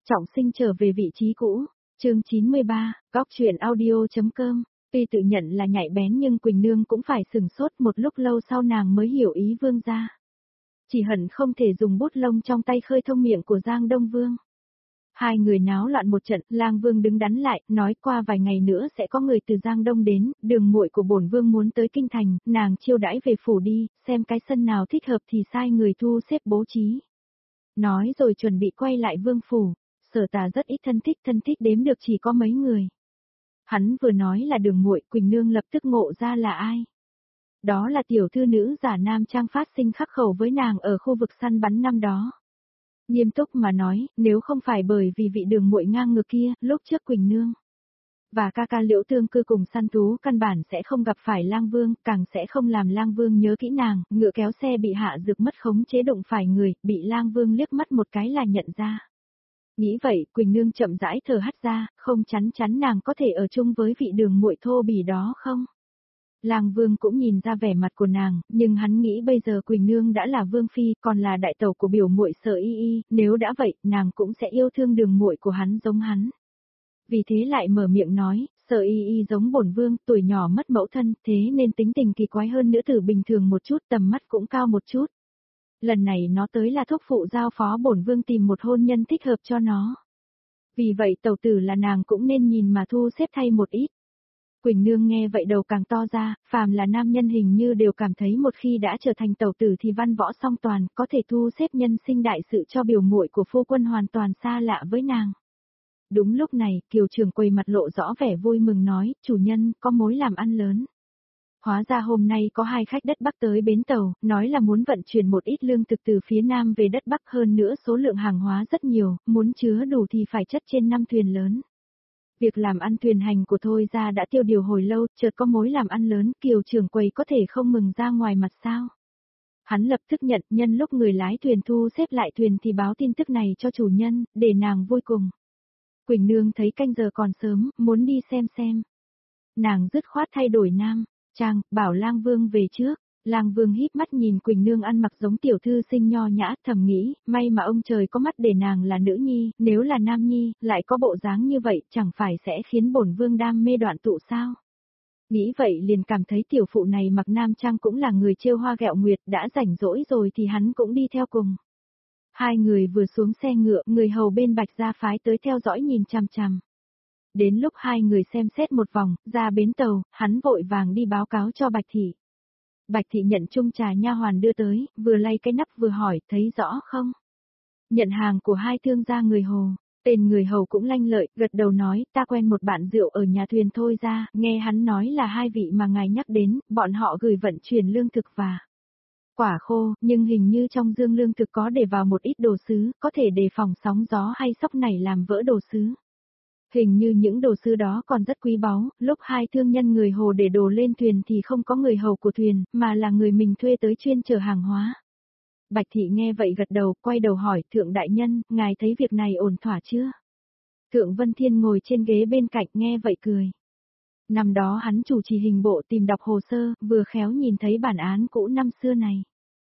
Trọng sinh trở về vị trí cũ, chương 93, góc truyện audio.com, tuy tự nhận là nhạy bén nhưng Quỳnh Nương cũng phải sửng sốt một lúc lâu sau nàng mới hiểu ý Vương gia. Chỉ hận không thể dùng bút lông trong tay khơi thông miệng của Giang Đông Vương. Hai người náo loạn một trận, Lang Vương đứng đắn lại, nói qua vài ngày nữa sẽ có người từ Giang Đông đến, đường muội của bổn vương muốn tới kinh thành, nàng chiêu đãi về phủ đi, xem cái sân nào thích hợp thì sai người thu xếp bố trí. Nói rồi chuẩn bị quay lại vương phủ. Sở Tà rất ít thân thích đếm được chỉ có mấy người. Hắn vừa nói là đường muội, Quỳnh Nương lập tức ngộ ra là ai. Đó là tiểu thư nữ giả nam trang phát sinh khắc khẩu với nàng ở khu vực săn bắn năm đó. Nghiêm túc mà nói, nếu không phải bởi vì vị đường muội ngang ngược kia, lúc trước Quỳnh Nương và ca ca Liễu Tương Cư cùng săn thú căn bản sẽ không gặp phải Lang Vương, càng sẽ không làm Lang Vương nhớ kỹ nàng, ngựa kéo xe bị hạ dược mất khống chế đụng phải người, bị Lang Vương liếc mắt một cái là nhận ra. Nghĩ vậy, Quỳnh Nương chậm rãi thở hắt ra, không chắn nàng có thể ở chung với vị đường muội thô bỉ đó không? Lang Vương cũng nhìn ra vẻ mặt của nàng, nhưng hắn nghĩ bây giờ Quỳnh Nương đã là vương phi, còn là đại tẩu của biểu muội Sở Y Y, nếu đã vậy, nàng cũng sẽ yêu thương đường muội của hắn giống hắn. Vì thế lại mở miệng nói, Sở Y Y giống bổn vương, tuổi nhỏ mất mẫu thân, thế nên tính tình kỳ quái hơn nữ tử bình thường một chút, tầm mắt cũng cao một chút. Lần này nó tới là thúc phụ giao phó bổn vương tìm một hôn nhân thích hợp cho nó. Vì vậy tẩu tử là nàng cũng nên nhìn mà thu xếp thay một ít. Quỳnh Nương nghe vậy đầu càng to ra, phàm là nam nhân hình như đều cảm thấy một khi đã trở thành tẩu tử thì văn võ song toàn, có thể thu xếp nhân sinh đại sự cho biểu muội của phu quân hoàn toàn xa lạ với nàng. Đúng lúc này, Kiều Trường Quầy mặt lộ rõ vẻ vui mừng nói, chủ nhân, có mối làm ăn lớn. Hóa ra hôm nay có hai khách đất Bắc tới bến tàu, nói là muốn vận chuyển một ít lương thực từ phía Nam về đất Bắc, hơn nữa số lượng hàng hóa rất nhiều, muốn chứa đủ thì phải chất trên 5 thuyền lớn. Việc làm ăn thuyền hành của Thôi gia đã tiêu điều hồi lâu, chợt có mối làm ăn lớn, Kiều Trường Quầy có thể không mừng ra ngoài mặt sao? Hắn lập tức nhận, nhân lúc người lái thuyền thu xếp lại thuyền thì báo tin tức này cho chủ nhân, để nàng vui cùng. Quỳnh Nương thấy canh giờ còn sớm, muốn đi xem. Nàng dứt khoát thay đổi nam trang, bảo Lang Vương về trước. Lang Vương híp mắt nhìn Quỳnh Nương ăn mặc giống tiểu thư sinh nho nhã, thầm nghĩ, may mà ông trời có mắt để nàng là nữ nhi, nếu là nam nhi, lại có bộ dáng như vậy, chẳng phải sẽ khiến bổn vương đam mê đoạn tụ sao? Nghĩ vậy liền cảm thấy tiểu phụ này mặc nam trang cũng là người trêu hoa ghẹo nguyệt, đã rảnh rỗi rồi thì hắn cũng đi theo cùng. Hai người vừa xuống xe ngựa, người hầu bên Bạch Gia phái tới theo dõi nhìn chằm chằm. Đến lúc hai người xem xét một vòng, ra bến tàu, hắn vội vàng đi báo cáo cho Bạch Thị. Bạch Thị nhận chung trà nha hoàn đưa tới, vừa lay cái nắp vừa hỏi, thấy rõ không? Nhận hàng của hai thương gia người Hồ, tên người hầu cũng lanh lợi, gật đầu nói, ta quen một bạn rượu ở nhà thuyền Thôi gia, nghe hắn nói là hai vị mà ngài nhắc đến, bọn họ gửi vận chuyển lương thực và quả khô, nhưng hình như trong dương lương thực có để vào một ít đồ sứ, có thể đề phòng sóng gió hay sóc nảy làm vỡ đồ sứ. Hình như những đồ sứ đó còn rất quý báu, lúc hai thương nhân người Hồ để đồ lên thuyền thì không có người hầu của thuyền, mà là người mình thuê tới chuyên chở hàng hóa. Bạch Thị nghe vậy gật đầu, quay đầu hỏi, Thượng đại nhân, ngài thấy việc này ổn thỏa chưa? Thượng Vân Thiên ngồi trên ghế bên cạnh nghe vậy cười. Năm đó hắn chủ trì hình bộ tìm đọc hồ sơ, vừa khéo nhìn thấy bản án cũ năm xưa này.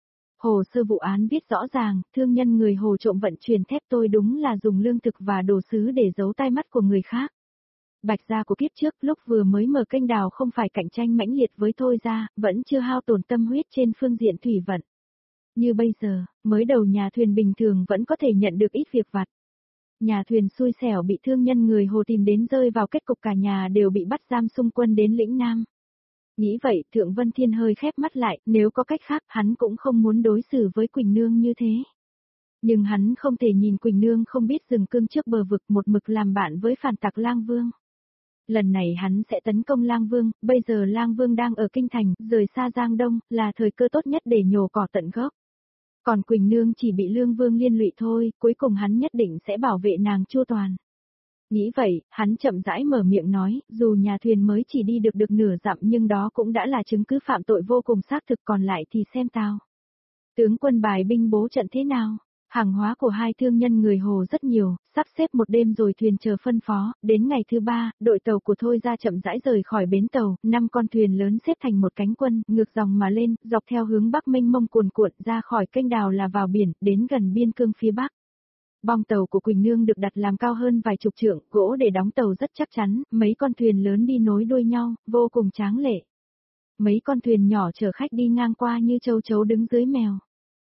Hồ sơ vụ án viết rõ ràng, thương nhân người Hồ trộm vận chuyển thép tôi đúng là dùng lương thực và đồ sứ để giấu tai mắt của người khác. Bạch gia của kiếp trước lúc vừa mới mở kênh đào không phải cạnh tranh mãnh liệt với Thôi gia, vẫn chưa hao tổn tâm huyết trên phương diện thủy vận. Như bây giờ, mới đầu nhà thuyền bình thường vẫn có thể nhận được ít việc vặt. Nhà thuyền xui xẻo bị thương nhân người Hồ tìm đến rơi vào kết cục cả nhà đều bị bắt giam xung quân đến lĩnh Nam. Nghĩ vậy, Thượng Vân Thiên hơi khép mắt lại, nếu có cách khác, hắn cũng không muốn đối xử với Quỳnh Nương như thế. Nhưng hắn không thể nhìn Quỳnh Nương không biết dừng cương trước bờ vực một mực làm bạn với phản tặc Lang Vương. Lần này hắn sẽ tấn công Lang Vương, bây giờ Lang Vương đang ở kinh thành, rời xa Giang Đông, là thời cơ tốt nhất để nhổ cỏ tận gốc. Còn Quỳnh Nương chỉ bị Lương Vương liên lụy thôi, cuối cùng hắn nhất định sẽ bảo vệ nàng chu toàn. Nghĩ vậy, hắn chậm rãi mở miệng nói, dù nhà thuyền mới chỉ đi được nửa dặm nhưng đó cũng đã là chứng cứ phạm tội vô cùng xác thực, còn lại thì xem tao. Tướng quân bài binh bố trận thế nào? Hàng hóa của hai thương nhân người Hồ rất nhiều, sắp xếp một đêm rồi thuyền chờ phân phó, đến ngày thứ ba, đội tàu của Thôi gia chậm rãi rời khỏi bến tàu, 5 con thuyền lớn xếp thành một cánh quân, ngược dòng mà lên, dọc theo hướng bắc mênh mông cuồn cuộn ra khỏi kênh đào là vào biển, đến gần biên cương phía bắc. Bong tàu của Quỳnh Nương được đặt làm cao hơn vài chục trượng, gỗ để đóng tàu rất chắc chắn, mấy con thuyền lớn đi nối đuôi nhau, vô cùng tráng lệ. Mấy con thuyền nhỏ chở khách đi ngang qua như châu chấu đứng dưới mèo.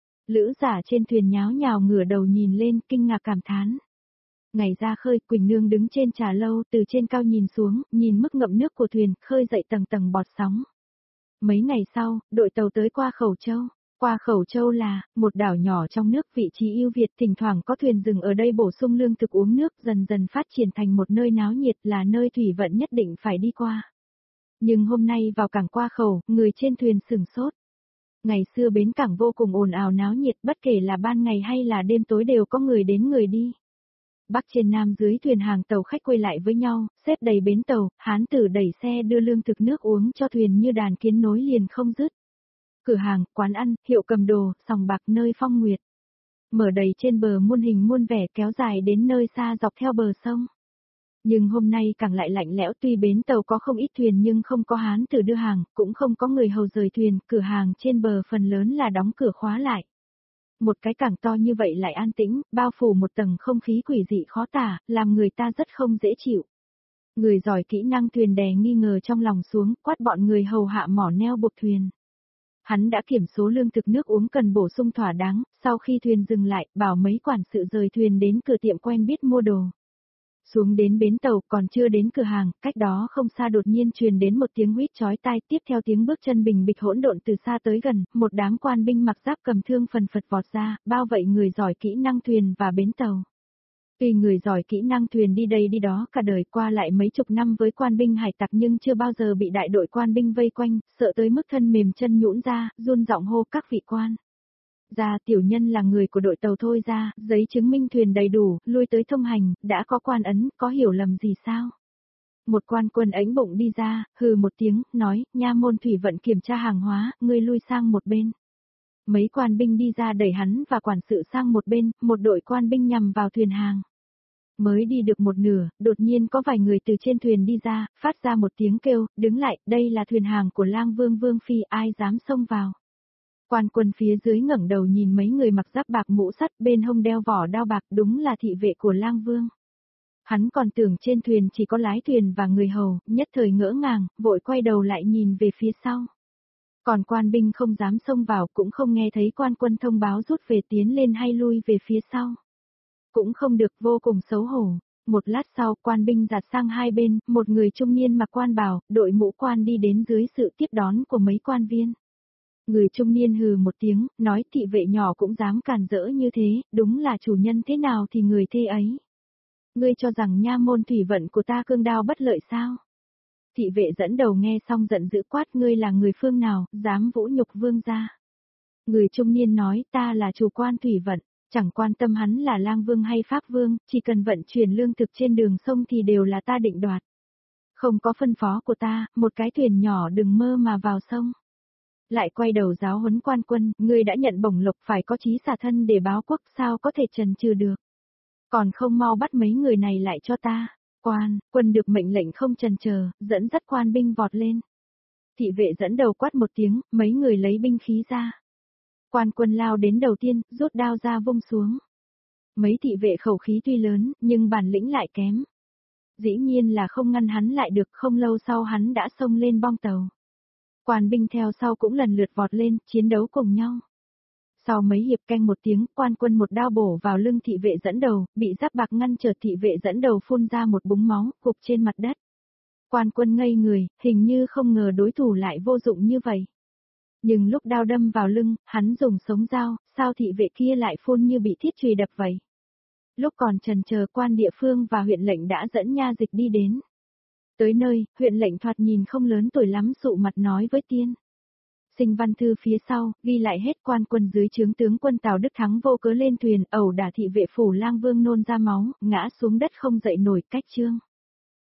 Lữ giả trên thuyền nháo nhào ngửa đầu nhìn lên, kinh ngạc cảm thán. Ngày ra khơi, Quỳnh Nương đứng trên trà lâu, từ trên cao nhìn xuống, nhìn mức ngậm nước của thuyền, khơi dậy tầng tầng bọt sóng. Mấy ngày sau, đội tàu tới qua Khẩu Châu. Qua Khẩu Châu là một đảo nhỏ trong nước, vị trí ưu việt, thỉnh thoảng có thuyền dừng ở đây bổ sung lương thực uống nước, dần dần phát triển thành một nơi náo nhiệt, là nơi thủy vận nhất định phải đi qua. Nhưng hôm nay vào cảng qua khẩu, người trên thuyền sửng sốt. Ngày xưa bến cảng vô cùng ồn ào náo nhiệt, bất kể là ban ngày hay là đêm tối đều có người đến người đi. Bắc trên Nam dưới thuyền hàng tàu khách quay lại với nhau, xếp đầy bến tàu, hán tử đẩy xe đưa lương thực nước uống cho thuyền như đàn kiến nối liền không dứt. Cửa hàng, quán ăn, hiệu cầm đồ, sòng bạc nơi phong nguyệt. Mở đầy trên bờ muôn hình muôn vẻ kéo dài đến nơi xa dọc theo bờ sông. Nhưng hôm nay càng lại lạnh lẽo, tuy bến tàu có không ít thuyền nhưng không có hán tử đưa hàng, cũng không có người hầu rời thuyền, cửa hàng trên bờ phần lớn là đóng cửa khóa lại. Một cái cảng to như vậy lại an tĩnh, bao phủ một tầng không khí quỷ dị khó tả, làm người ta rất không dễ chịu. Người giỏi kỹ năng thuyền đè nghi ngờ trong lòng xuống, quát bọn người hầu hạ mỏ neo buộc thuyền. Hắn đã kiểm số lương thực nước uống cần bổ sung thỏa đáng, sau khi thuyền dừng lại, bảo mấy quản sự rời thuyền đến cửa tiệm quen biết mua đồ. Xuống đến bến tàu, còn chưa đến cửa hàng, cách đó không xa đột nhiên truyền đến một tiếng huýt chói tai, tiếp theo tiếng bước chân bình bịch hỗn độn từ xa tới gần, một đám quan binh mặc giáp cầm thương phần phật vọt ra, bao vây người giỏi kỹ năng thuyền và bến tàu. Tuy người giỏi kỹ năng thuyền đi đây đi đó cả đời, qua lại mấy chục năm với quan binh hải tặc nhưng chưa bao giờ bị đại đội quan binh vây quanh, sợ tới mức thân mềm chân nhũn ra, run giọng hô các vị quan. Ra tiểu nhân là người của đội tàu thôi ra, giấy chứng minh thuyền đầy đủ, lui tới thông hành, đã có quan ấn, có hiểu lầm gì sao? Một quan quân ánh bụng đi ra, hừ một tiếng, nói, nha môn thủy vận kiểm tra hàng hóa, ngươi lui sang một bên. Mấy quan binh đi ra đẩy hắn và quản sự sang một bên, một đội quan binh nhằm vào thuyền hàng. Mới đi được một nửa, đột nhiên có vài người từ trên thuyền đi ra, phát ra một tiếng kêu, đứng lại, đây là thuyền hàng của Lang Vương Vương Phi, ai dám xông vào. Quan quân phía dưới ngẩng đầu nhìn mấy người mặc giáp bạc mũ sắt, bên hông đeo vỏ đao bạc, đúng là thị vệ của Lang Vương. Hắn còn tưởng trên thuyền chỉ có lái thuyền và người hầu, nhất thời ngỡ ngàng, vội quay đầu lại nhìn về phía sau. Còn quan binh không dám xông vào, cũng không nghe thấy quan quân thông báo rút về tiến lên hay lui về phía sau. Cũng không được, vô cùng xấu hổ. Một lát sau, quan binh giạt sang hai bên, một người trung niên mặc quan bào, đội mũ quan đi đến dưới sự tiếp đón của mấy quan viên. Người trung niên hừ một tiếng, nói thị vệ nhỏ cũng dám cản rỡ như thế, đúng là chủ nhân thế nào thì người thế ấy. Ngươi cho rằng nha môn thủy vận của ta cương đao bất lợi sao? Thị vệ dẫn đầu nghe xong giận dữ quát, ngươi là người phương nào, dám vũ nhục vương gia. Người trung niên nói, ta là chủ quan thủy vận, chẳng quan tâm hắn là Lang Vương hay Pháp Vương, chỉ cần vận chuyển lương thực trên đường sông thì đều là ta định đoạt. Không có phân phó của ta, một cái thuyền nhỏ đừng mơ mà vào sông. Lại quay đầu giáo huấn quan quân, ngươi đã nhận bổng lộc phải có chí xả thân để báo quốc, sao có thể trần trừ được. Còn không mau bắt mấy người này lại cho ta. Quân được mệnh lệnh không chần chờ, dẫn dắt quan binh vọt lên. Thị vệ dẫn đầu quát một tiếng, mấy người lấy binh khí ra. Quan quân lao đến đầu tiên, rút đao ra vung xuống. Mấy thị vệ khẩu khí tuy lớn, nhưng bản lĩnh lại kém. Dĩ nhiên là không ngăn hắn lại được, không lâu sau hắn đã xông lên bong tàu. Quan binh theo sau cũng lần lượt vọt lên, chiến đấu cùng nhau. Sau mấy hiệp canh một tiếng, quan quân một đao bổ vào lưng thị vệ dẫn đầu, bị giáp bạc ngăn trở, thị vệ dẫn đầu phun ra một búng máu, gục trên mặt đất. Quan quân ngây người, hình như không ngờ đối thủ lại vô dụng như vậy. Nhưng lúc đao đâm vào lưng, hắn dùng sống dao, sao thị vệ kia lại phun như bị thiết chùy đập vậy. Lúc còn chần chờ, quan địa phương và huyện lệnh đã dẫn nha dịch đi đến. Tới nơi, huyện lệnh thoạt nhìn không lớn tuổi lắm sụ mặt nói với tiên. Sinh văn thư phía sau, ghi lại hết quan quân dưới trướng tướng quân Tào Đức Thắng vô cớ lên thuyền, ẩu đả thị vệ phủ Lang Vương nôn ra máu, ngã xuống đất không dậy nổi, cách chương.